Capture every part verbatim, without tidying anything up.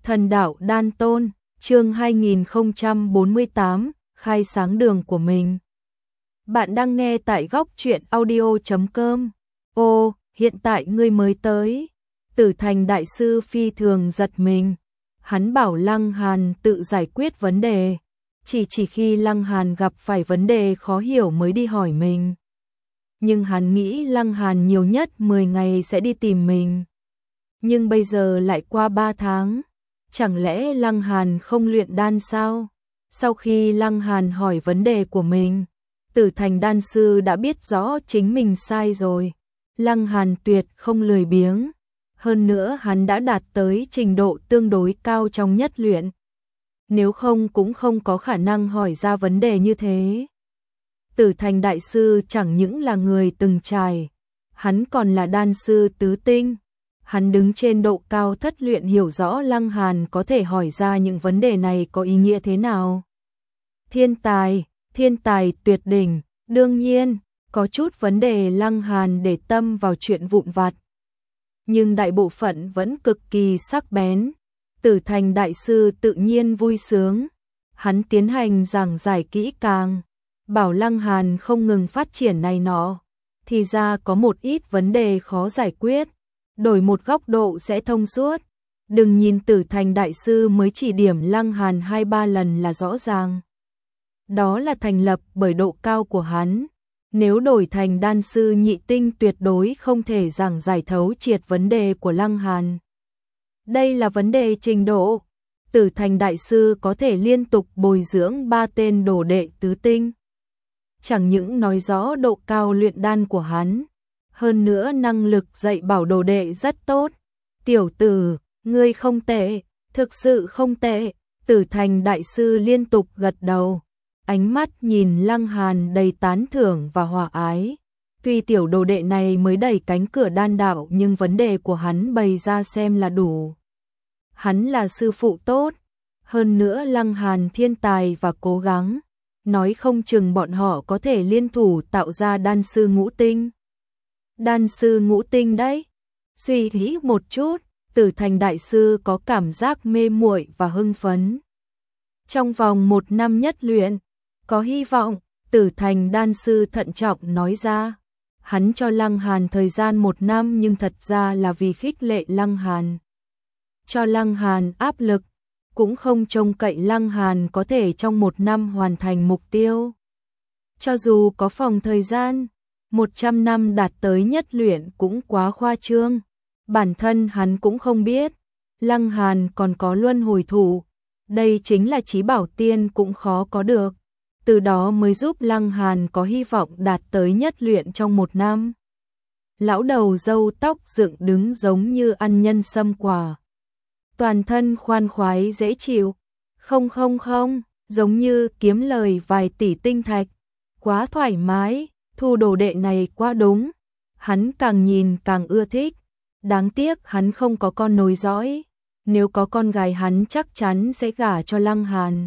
Thần đạo đan tôn, chương hai nghìn không trăm bốn mươi tám, khai sáng đường của mình. Bạn đang nghe tại góc truyện audio chấm com. Ô, hiện tại ngươi mới tới. Tử Thành đại sư phi thường giật mình. Hắn bảo Lăng Hàn tự giải quyết vấn đề. Chỉ chỉ khi Lăng Hàn gặp phải vấn đề khó hiểu mới đi hỏi mình. Nhưng hắn nghĩ Lăng Hàn nhiều nhất mười ngày sẽ đi tìm mình. Nhưng bây giờ lại qua ba tháng. Chẳng lẽ Lăng Hàn không luyện đan sao? Sau khi Lăng Hàn hỏi vấn đề của mình, Tử Thành đan sư đã biết rõ chính mình sai rồi. Lăng Hàn tuyệt không lười biếng. Hơn nữa hắn đã đạt tới trình độ tương đối cao trong nhất luyện. Nếu không cũng không có khả năng hỏi ra vấn đề như thế. Tử Thành đại sư chẳng những là người từng trải, hắn còn là đan sư tứ tinh. Hắn đứng trên độ cao thất luyện hiểu rõ Lăng Hàn có thể hỏi ra những vấn đề này có ý nghĩa thế nào. Thiên tài, thiên tài tuyệt đỉnh, đương nhiên, có chút vấn đề Lăng Hàn để tâm vào chuyện vụn vặt. Nhưng đại bộ phận vẫn cực kỳ sắc bén. Tử Thành đại sư tự nhiên vui sướng. Hắn tiến hành giảng giải kỹ càng, bảo Lăng Hàn không ngừng phát triển này nọ. Thì ra có một ít vấn đề khó giải quyết. Đổi một góc độ sẽ thông suốt. Đừng nhìn Tử Thành đại sư mới chỉ điểm Lăng Hàn hai ba lần là rõ ràng. Đó là thành lập bởi độ cao của hắn. Nếu đổi thành đan sư nhị tinh tuyệt đối không thể giảng giải thấu triệt vấn đề của Lăng Hàn. Đây là vấn đề trình độ. Tử Thành đại sư có thể liên tục bồi dưỡng ba tên đồ đệ tứ tinh. Chẳng những nói rõ độ cao luyện đan của hắn, hơn nữa năng lực dạy bảo đồ đệ rất tốt. Tiểu tử, ngươi không tệ, thực sự không tệ. Tử Thành đại sư liên tục gật đầu, ánh mắt nhìn Lăng Hàn đầy tán thưởng và hòa ái. Tuy tiểu đồ đệ này mới đẩy cánh cửa đan đạo nhưng vấn đề của hắn bày ra xem là đủ. Hắn là sư phụ tốt, hơn nữa Lăng Hàn thiên tài và cố gắng, nói không chừng bọn họ có thể liên thủ tạo ra đan sư ngũ tinh. Đan sư ngũ tinh đấy. Suy nghĩ một chút, Tử Thành đại sư có cảm giác mê muội và hưng phấn. Trong vòng một năm nhất luyện, có hy vọng. Tử Thành đan sư thận trọng nói ra. Hắn cho Lăng Hàn thời gian một năm nhưng thật ra là vì khích lệ Lăng Hàn. Cho Lăng Hàn áp lực, cũng không trông cậy Lăng Hàn có thể trong một năm hoàn thành mục tiêu. Cho dù có phòng thời gian, một trăm năm đạt tới nhất luyện cũng quá khoa trương. Bản thân hắn cũng không biết, Lăng Hàn còn có luân hồi thủ. Đây chính là chí bảo tiên cũng khó có được. Từ đó mới giúp Lăng Hàn có hy vọng đạt tới nhất luyện trong một năm. Lão đầu râu tóc dựng đứng giống như ăn nhân sâm quả. Toàn thân khoan khoái dễ chịu. Không không không, giống như kiếm lời vài tỷ tinh thạch. Quá thoải mái, thu đồ đệ này quá đúng. Hắn càng nhìn càng ưa thích. Đáng tiếc hắn không có con nối dõi. Nếu có con gái hắn chắc chắn sẽ gả cho Lăng Hàn.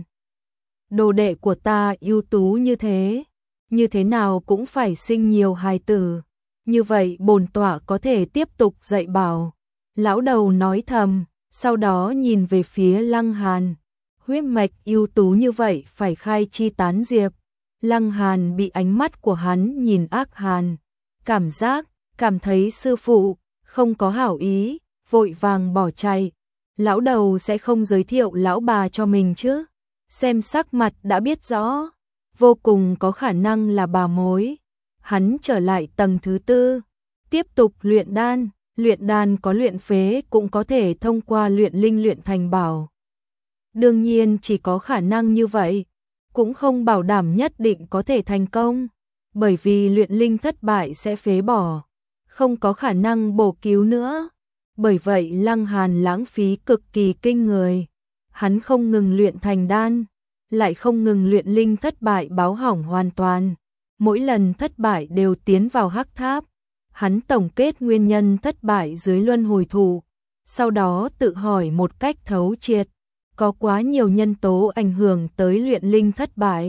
Đồ đệ của ta ưu tú như thế, như thế nào cũng phải sinh nhiều hài tử. Như vậy bổn tọa có thể tiếp tục dạy bảo. Lão đầu nói thầm, sau đó nhìn về phía Lăng Hàn. Huyết mạch ưu tú như vậy phải khai chi tán diệp. Lăng Hàn bị ánh mắt của hắn nhìn ác hàn. Cảm giác, cảm thấy sư phụ không có hảo ý, vội vàng bỏ chạy. Lão đầu sẽ không giới thiệu lão bà cho mình chứ? Xem sắc mặt đã biết rõ, vô cùng có khả năng là bà mối. Hắn trở lại tầng thứ tư, tiếp tục luyện đan. Luyện đan có luyện phế cũng có thể thông qua luyện linh luyện thành bảo. Đương nhiên chỉ có khả năng như vậy, cũng không bảo đảm nhất định có thể thành công. Bởi vì luyện linh thất bại sẽ phế bỏ, không có khả năng bổ cứu nữa. Bởi vậy Lăng Hàn lãng phí cực kỳ kinh người. Hắn không ngừng luyện thành đan, lại không ngừng luyện linh thất bại báo hỏng hoàn toàn. Mỗi lần thất bại đều tiến vào hắc tháp. Hắn tổng kết nguyên nhân thất bại dưới luân hồi thủ. Sau đó tự hỏi một cách thấu triệt. Có quá nhiều nhân tố ảnh hưởng tới luyện linh thất bại.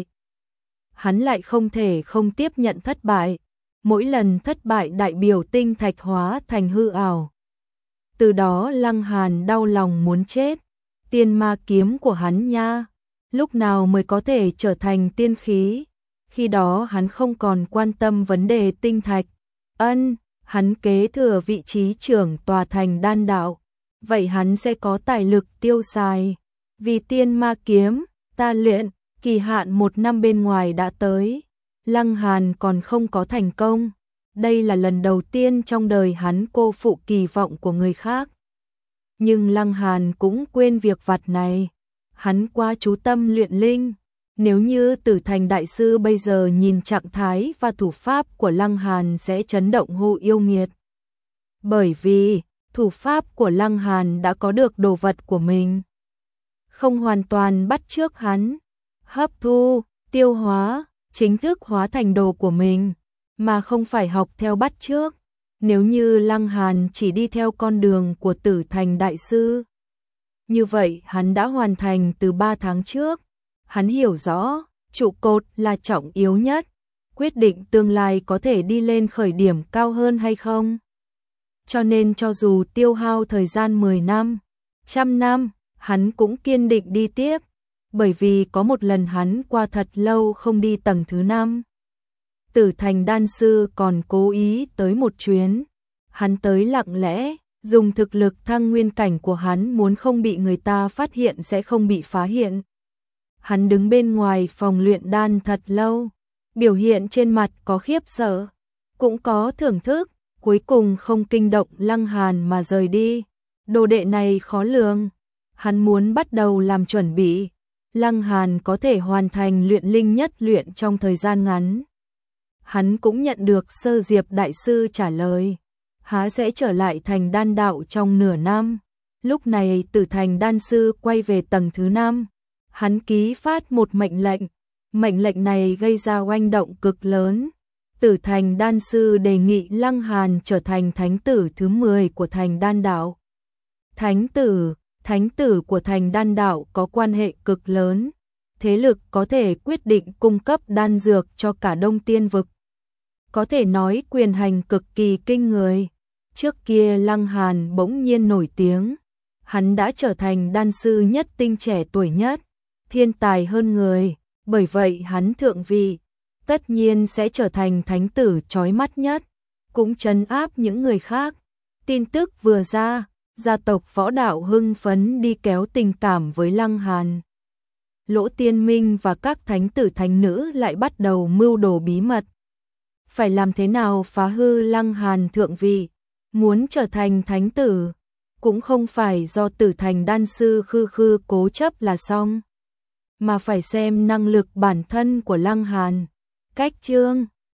Hắn lại không thể không tiếp nhận thất bại. Mỗi lần thất bại đại biểu tinh thạch hóa thành hư ảo. Từ đó Lăng Hàn đau lòng muốn chết. tiên ma kiếm của hắn nha, lúc nào mới có thể trở thành tiên khí? Khi đó hắn không còn quan tâm vấn đề tinh thạch. Ân, hắn kế thừa vị trí trưởng tòa thành đan đạo, vậy hắn sẽ có tài lực tiêu xài. Vì tiên ma kiếm, ta luyện, kỳ hạn một năm bên ngoài đã tới. Lăng Hàn còn không có thành công. Đây là lần đầu tiên trong đời hắn cô phụ kỳ vọng của người khác. Nhưng Lăng Hàn cũng quên việc vặt này. Hắn quá chú tâm luyện linh. Nếu như Tử Thành Đại Sư bây giờ nhìn trạng thái và thủ pháp của Lăng Hàn sẽ chấn động hô yêu nghiệt. Bởi vì, thủ pháp của Lăng Hàn đã có được đồ vật của mình. Không hoàn toàn bắt chước hắn, hấp thu, tiêu hóa, chính thức hóa thành đồ của mình, mà không phải học theo bắt chước. Nếu như Lăng Hàn chỉ đi theo con đường của Tử Thành Đại Sư, như vậy hắn đã hoàn thành từ ba tháng trước. Hắn hiểu rõ, trụ cột là trọng yếu nhất, quyết định tương lai có thể đi lên khởi điểm cao hơn hay không. Cho nên cho dù tiêu hao thời gian mười năm, trăm năm, hắn cũng kiên định đi tiếp, bởi vì có một lần hắn qua thật lâu không đi tầng thứ năm. Tử Thành Đan Sư còn cố ý tới một chuyến, hắn tới lặng lẽ, dùng thực lực thăng nguyên cảnh của hắn muốn không bị người ta phát hiện sẽ không bị phá hiện. Hắn đứng bên ngoài phòng luyện đan thật lâu, biểu hiện trên mặt có khiếp sợ, cũng có thưởng thức, cuối cùng không kinh động Lăng Hàn mà rời đi. Đồ đệ này khó lường, hắn muốn bắt đầu làm chuẩn bị, Lăng Hàn có thể hoàn thành luyện linh nhất luyện trong thời gian ngắn. Hắn cũng nhận được Sơ Diệp Đại Sư trả lời, há sẽ trở lại thành đan đạo trong nửa năm. Lúc này Tử Thành Đan Sư quay về tầng thứ năm. Hắn ký phát một mệnh lệnh, mệnh lệnh này gây ra oanh động cực lớn. Tử Thành Đan Sư đề nghị Lăng Hàn trở thành thánh tử thứ mười của thành đan đạo. Thánh tử, thánh tử của thành đan đạo có quan hệ cực lớn, thế lực có thể quyết định cung cấp đan dược cho cả Đông Tiên vực. Có thể nói quyền hành cực kỳ kinh người. Trước kia Lăng Hàn bỗng nhiên nổi tiếng, hắn đã trở thành đan sư nhất tinh trẻ tuổi nhất, thiên tài hơn người, bởi vậy hắn thượng vị, tất nhiên sẽ trở thành thánh tử chói mắt nhất, cũng trấn áp những người khác. Tin tức vừa ra, gia tộc Võ Đạo hưng phấn đi kéo tình cảm với Lăng Hàn. Lỗ Tiên Minh và các thánh tử thánh nữ lại bắt đầu mưu đồ bí mật. Phải làm thế nào phá hư Lăng Hàn thượng vị, muốn trở thành thánh tử, cũng không phải do Tử Thành Đan Sư khư khư cố chấp là xong, mà phải xem năng lực bản thân của Lăng Hàn. Cách chương